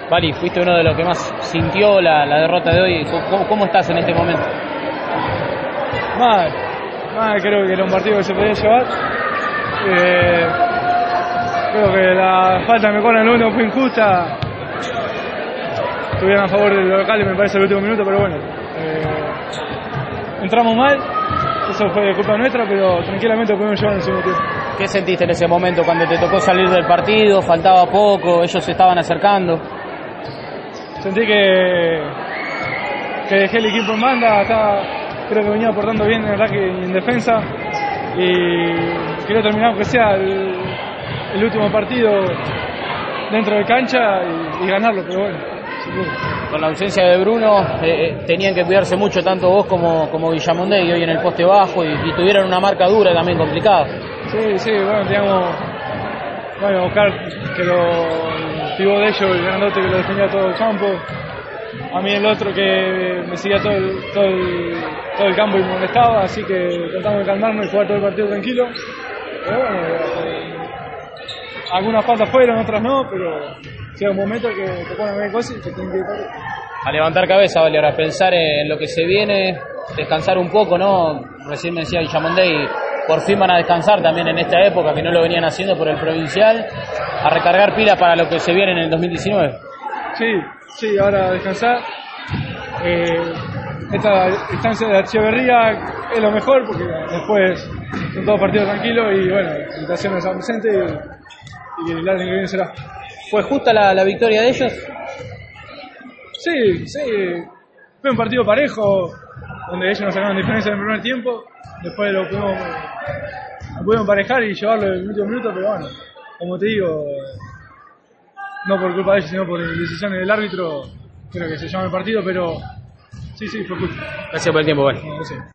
Vali, fuiste uno de los que más sintió la derrota de hoy. ¿Cómo estás en este momento? Mal, creo que era un partido que se podía llevar. Creo que la falta de mejora en el 1 fue injusta. Estuvieron a favor del local y me parece el último minuto, pero bueno. Entramos mal, eso fue culpa nuestra, pero tranquilamente pudimos llevar en el segundo tiempo. ¿Qué sentiste en ese momento cuando te tocó salir del partido? Faltaba poco, ellos se estaban acercando. Sentí que dejé el equipo en banda, creo que venía aportando bien en ataque y en defensa, y quería terminar aunque sea el último partido dentro de cancha y ganarlo, pero bueno. Con la ausencia de Bruno tenían que cuidarse mucho tanto vos como Villamonde, y hoy en el poste bajo y tuvieron una marca dura también complicada. Sí, bueno, teníamos buscar que el pivot de ellos, el grandote que lo defendía todo el campo, a mí el otro que me seguía todo el campo y me molestaba, así que tratamos de calmarnos y jugar todo el partido tranquilo. Pero bueno, algunas faltas fueron, otras no, pero llega un momento que te ponen a ver cosas y te tienen que ir. A levantar cabeza, vale, ahora pensar en lo que se viene, descansar un poco, ¿no? Recién me decía Villamonde y por fin van a descansar también en esta época, que no lo venían haciendo por el provincial, a recargar pilas para lo que se viene en el 2019. Sí, ahora a descansar. Esta instancia de Echeverría es lo mejor porque después son todos partidos tranquilos y bueno, la invitación de San Vicente y el año que viene será. ¿Fue justa la victoria de ellos? Sí, fue un partido parejo donde ellos nos sacaron diferencia en el primer tiempo, después lo pudimos emparejar y llevarlo en el último minuto, pero bueno, como te digo, no por culpa de ellos sino por decisiones del árbitro, creo que se llama el partido, pero sí, fue justo. Gracias por el tiempo, vale. Sí.